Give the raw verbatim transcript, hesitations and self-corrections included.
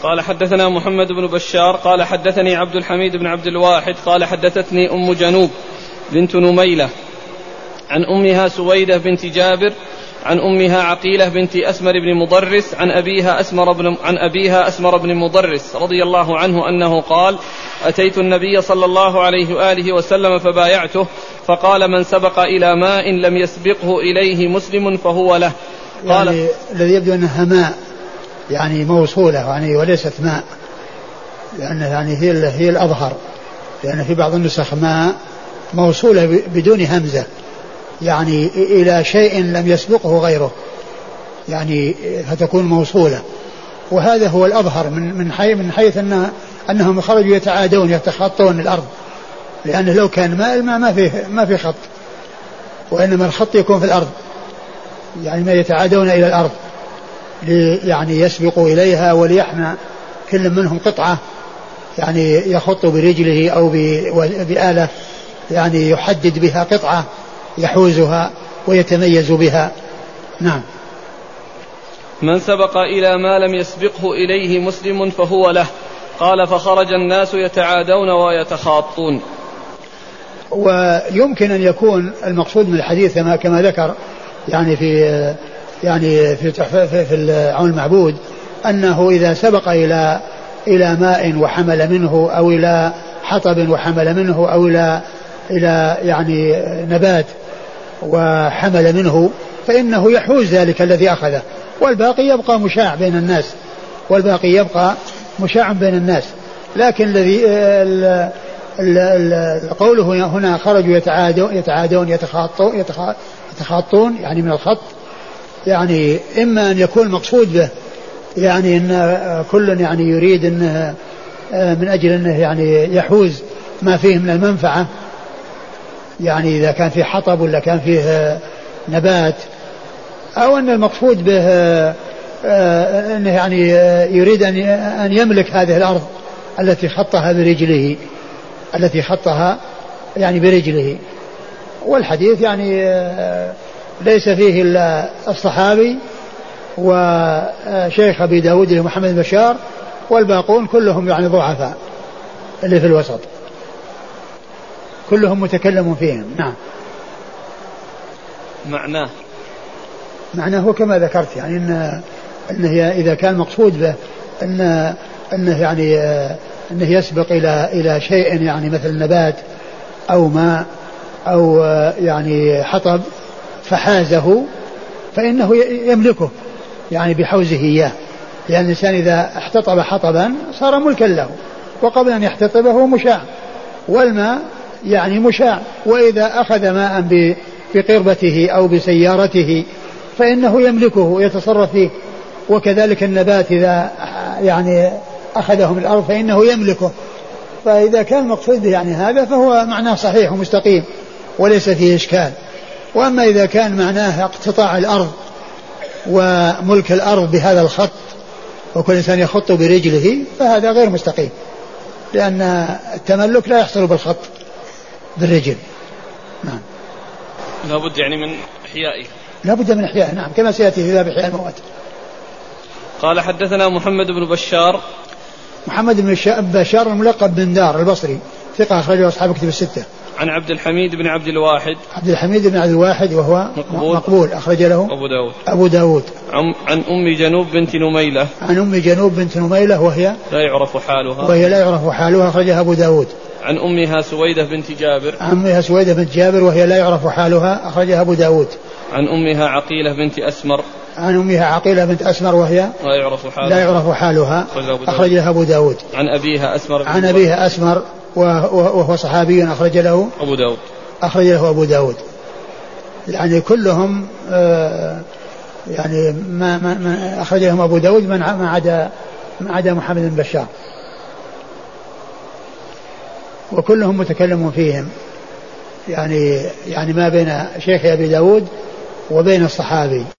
قال حدثنا محمد بن بشار قال حدثني عبد الحميد بن عبد الواحد قال حدثتني أم جنوب بنت نميلة عن أمها سويدة بنت جابر عن أمها عقيلة بنت أسمر بن مضرس عن أبيها أسمر بن, عن أبيها أسمر بن مضرس رضي الله عنه أنه قال أتيت النبي صلى الله عليه وآله وسلم فبايعته فقال من سبق إلى ماء لم يسبقه إليه مسلم فهو له. قال يعني الذي يبدو أنها ماء يعني موصولة يعني وليست ماء لأن يعني هي, هي الأظهر لأن في بعض النسخ ماء موصولة بدون همزة يعني إلى شيء لم يسبقه غيره يعني فتكون موصولة وهذا هو الأظهر من من حيث من حيث أن أنهم خرجوا يتعادون يتخطون الأرض لأنه لو كان ماء الماء ما فيه ما في خط وإنما الخط يكون في الأرض يعني ما يتعادون إلى الأرض يعني يسبقوا إليها وليحمى كل منهم قطعة يعني يخط برجله أو بآلة يعني يحدد بها قطعة يحوزها ويتميز بها. نعم. من سبق إلى ما لم يسبقه إليه مسلم فهو له. قال فخرج الناس يتعادون ويتخاطون. ويمكن أن يكون المقصود من الحديث كما كما ذكر يعني في يعني في في العون المعبود أنه إذا سبق إلى إلى ماء وحمل منه أو إلى حطب وحمل منه أو إلى إلى يعني نبات وحمل منه فإنه يحوز ذلك الذي أخذه والباقي يبقى مشاع بين الناس والباقي يبقى مشاع بين الناس. لكن الذي قوله هنا خرجوا يتعادون يتعادون يتخاطون يتخاطون يعني من الخط يعني إما أن يكون مقصود به يعني أن كل يعني يريد أنه من أجل أنه يعني يحوز ما فيه من المنفعة يعني إذا كان فيه حطب ولا كان فيه نبات أو أن المقصود به أنه يعني يريد أن يملك هذه الأرض التي خطها برجله التي خطها يعني برجله. والحديث يعني ليس فيه إلا الصحابي وشيخ أبي داود محمد بشار والباقون كلهم يعني ضعفاء اللي في الوسط كلهم متكلم فيهم. نعم. معناه معناه كما ذكرت يعني إن إنه إذا كان مقصود به إن إنه يعني إنه يسبق إلى إلى شيء يعني مثل نبات أو ماء أو يعني حطب فحازه فإنه يملكه يعني بحوزه إياه لأن الإنسان إذا احتطب حطبا صار ملكا له وقبل أن يحتطبه هو مشاع والماء يعني مشاع وإذا أخذ ماء بقربته أو بسيارته فإنه يملكه ويتصرف فيه وكذلك النبات إذا يعني أخذه من الأرض فإنه يملكه. فإذا كان المقصود يعني هذا فهو معناه صحيح ومستقيم وليس فيه إشكال. وأما إذا كان معناه اقتطاع الأرض وملك الأرض بهذا الخط وكل إنسان يخط برجله فهذا غير مستقيم لأن التملك لا يحصل بالخط بالرجل. نعم. لا بد يعني من إحيائه لا بد من إحيائه. نعم كما سيأتي في باب إحياء الموت. قال حدثنا محمد بن بشار محمد بن بشار الملقب بن دار البصري ثقة أخرجه أصحاب كتب الستة. عن عبد الحميد بن عبد الواحد عبد الحميد بن عبد الواحد وهو مقبول, مقبول أخرج له أبو داود أبو داود. عن, عن أم جنوب بنت نميلة عن أم جنوب بنت نميلة وهي لا يعرف حالها وهي لا يعرف حالها أخرجها أبو داود. عن أمها سويدة بنت جابر عن أمها سويدة بنت جابر وهي لا يعرف حالها أخرجها أبو داود. عن أمها عقيلة بنت أسمر عن أمها عقيلة بنت أسمر وهي لا يعرف حالها لا يعرف حالها أخرجها أبو داود. عن أبيها أسمر عن أبيها أسمر وهو صحابي أخرج له أبو داود أخرج له أبو داود. يعني كلهم آه يعني ما, ما, ما أخرج لهم أبو داود من ما عدا ما عدا محمد بن بشار وكلهم متكلم فيهم يعني يعني ما بين شيخ أبي داود وبين الصحابي.